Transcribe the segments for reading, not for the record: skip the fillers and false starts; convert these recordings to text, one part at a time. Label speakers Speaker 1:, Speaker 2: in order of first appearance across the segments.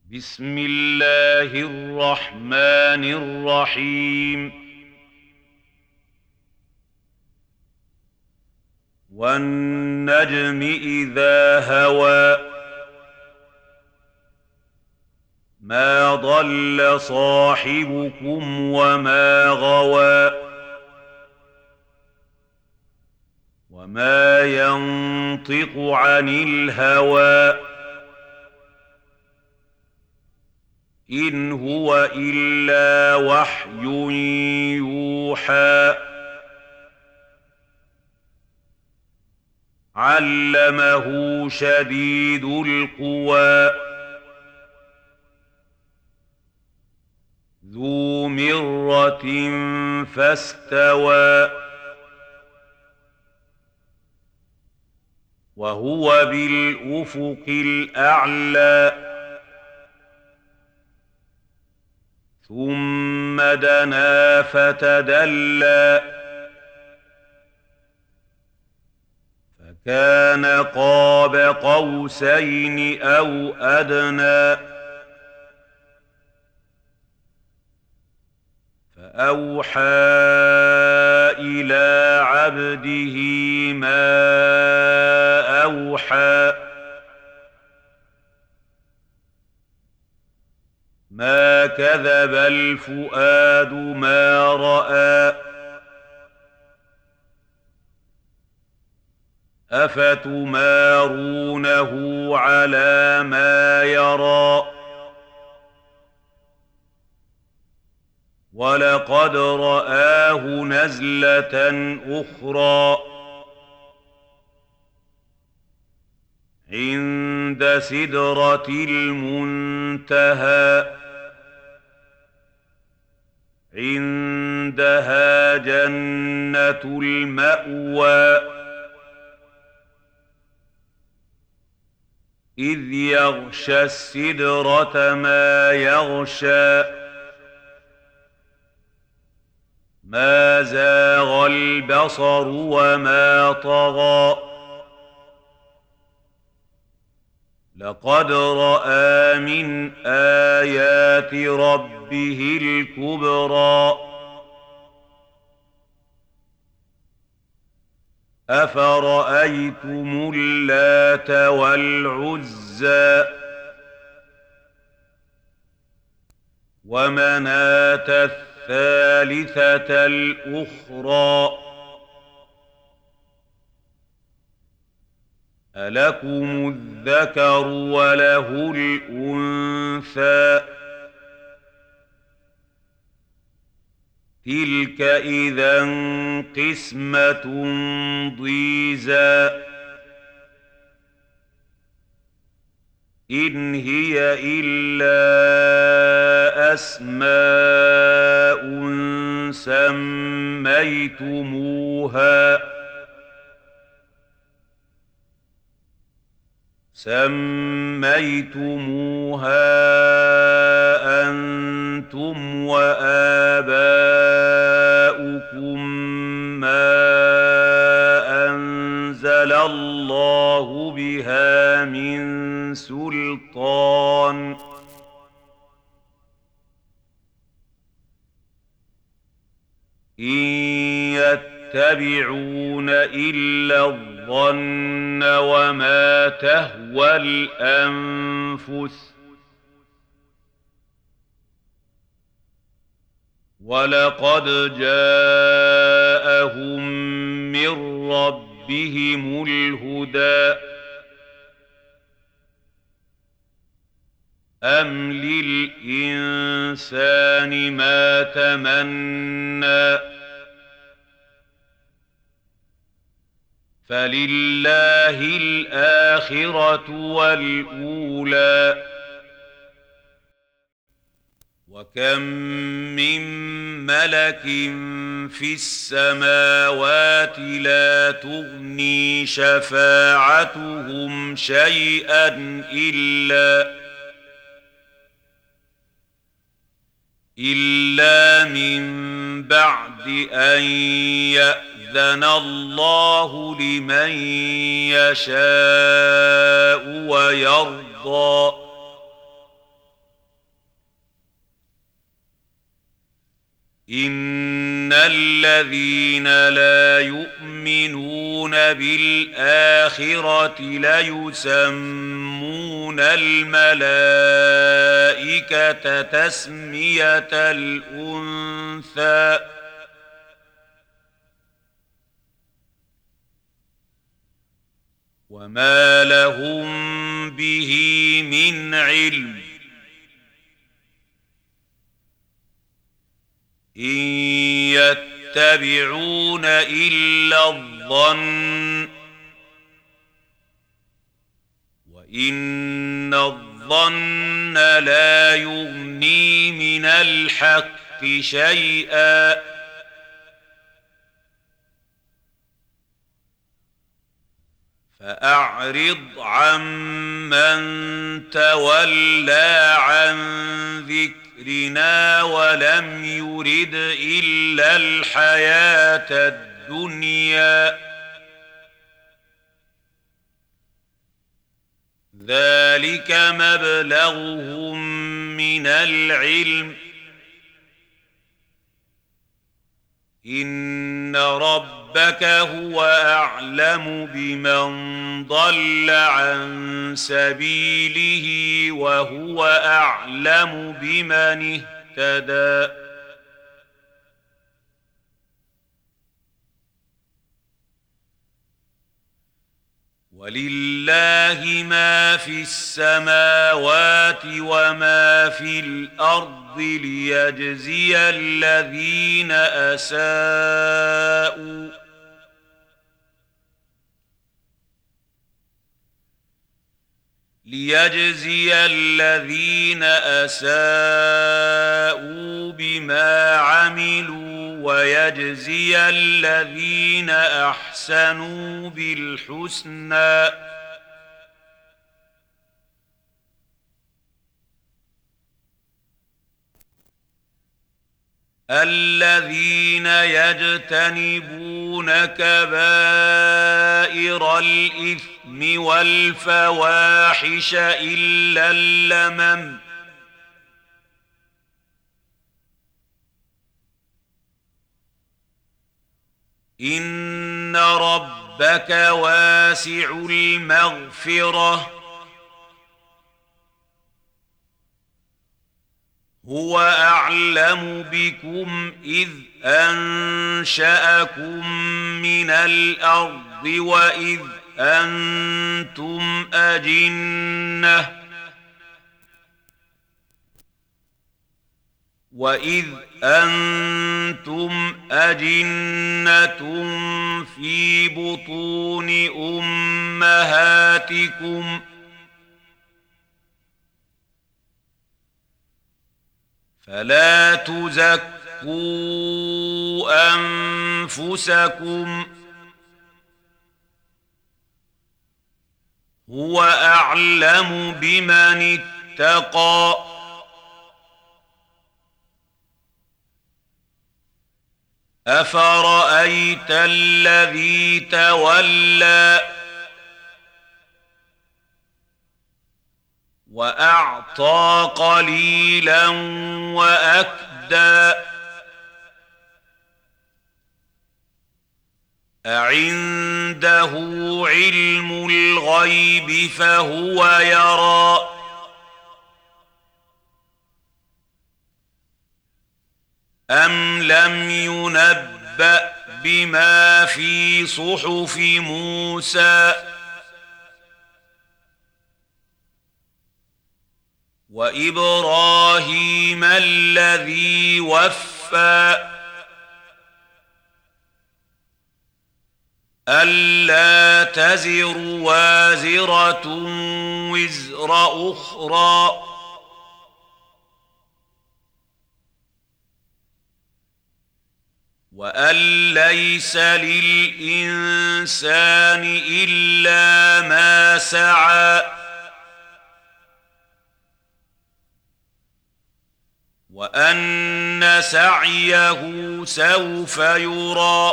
Speaker 1: بسم الله الرحمن الرحيم. والنجم إذا هوى ما ضل صاحبكم وما غوى وما ينطق عن الهوى إن هو إلا وحي يوحى علمه شديد القوى ذو مرة فاستوى وهو بالأفق الأعلى ثم دنا فتدلى فكان قاب قوسين أو أدنى فأوحى إلى عبده ما أوحى ما كذب الفؤاد ما رأى أفتمارونه على ما يرى ولقد رآه نزلة أخرى عند سدرة المنتهى عندها جنة المأوى إذ يغشى السدرة ما يغشى ما زاغ البصر وما طغى لقد رأى من آيات ربه الكبرى أفرأيتم اللات والعزى ومناة الثالثة الأخرى ألكم الذكر وله الأنثى تلك إذا قسمة ضيزى إن هي إلا أسماء سميتموها أنتم وآباؤكم ما أنزل الله بها من سلطان إن يتبعون إلا الظن وما تهوى الأنفس ولقد جاءهم من ربهم الهدى أم للإنسان ما تمنى فلله الآخرة والأولى وكم من ملك في السماوات لا تغني شفاعتهم شيئا إلا من بعد أن يأذن الله لمن يشاء ويرضى إن الذين لا يؤمنون بالآخرة ليسمون الملائكة تسمية الأنثى وما لهم به من علم إن يتبعون إلا الظن وإن الظن لا يغني من الحق شيئا فأعرض عمن تولى عن ذكرنا ولم يرد إلا الحياة الدنيا ذلك مبلغهم من العلم إن ربك هو أعلم بمن ضل عن سبيله وهو أعلم بمن اهتدى ولله ما في السماوات وما في الأرض ليجزي الذين أساءوا بما عملوا ويجزي الذين أحسنوا بالحسنى الذين يجتنبون كبائر الإثم والفواحش إلا اللمم إن ربك واسع المغفرة هو أعلم بكم إذ أنشأكم من الأرض وإذ أنتم أجنة في بطون أمهاتكم فلا تزكوا أنفسكم هو أعلم بمن اتقى أفرأيت الذي تولى وأعطى قليلا وأكدى أعنده علم الغيب فهو يرى أم لم ينبأ بما في صحف موسى وإبراهيم الذي وفى ألا تزر وازرة وزر أخرى وأن ليس للإنسان إلا ما سعى وأن سعيه سوف يرى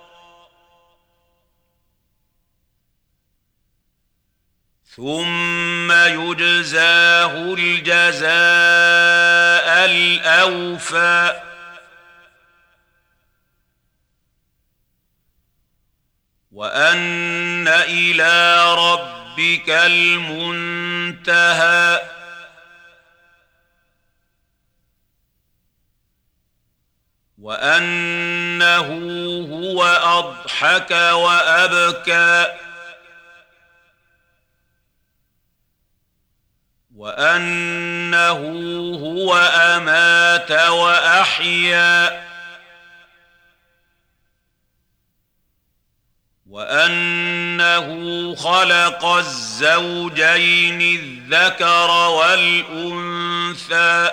Speaker 1: ثم يجزاه الجزاء الأوفى وأن إلى ربك المنتهى وأنه هو أضحك وأبكى وأنه هو أمات وأحيا وأنه خلق الزوجين الذكر والأنثى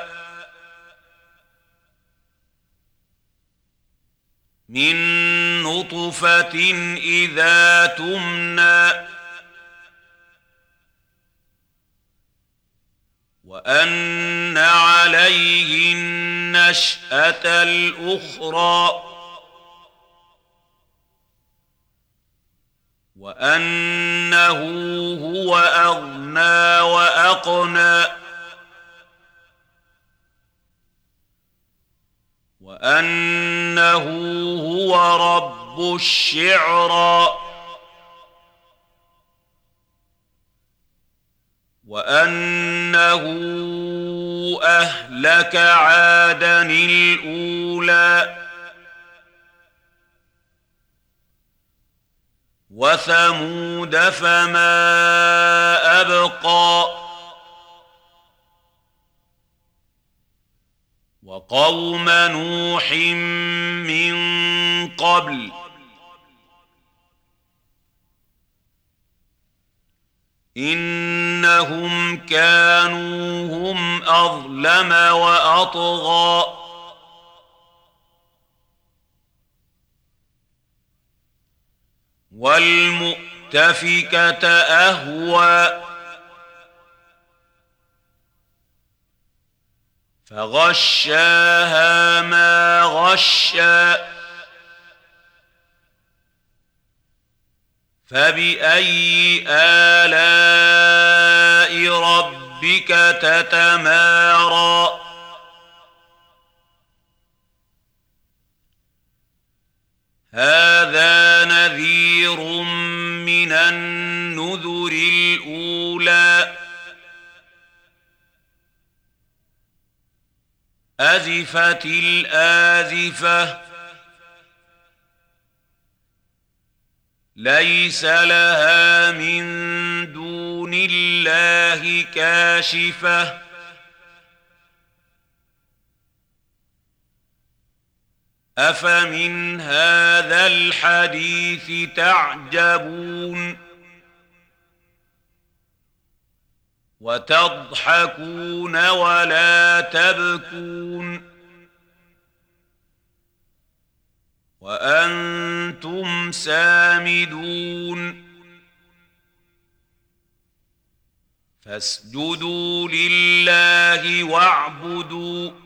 Speaker 1: من نطفة إذا تمنى وأن عليه النشأة الأخرى وأنه هو أغنى وأقنى وأنه هو رب الشعرى وأنه أهلك عادا الأولى وثمود فما أبقى وقوم نوح من قبل إنهم كانوا هم أظلم وأطغى والمؤتفكة أهوى فغشاها ما غشى فبأي آلاء ربك تتمارى هذا نذير من النذر الأولى أزفت الآزفة ليس لها من دون الله كاشفة أفمن هذا الحديث تعجبون وتضحكون ولا تبكون وأنتم سامدون فاسجدوا لله واعبدوا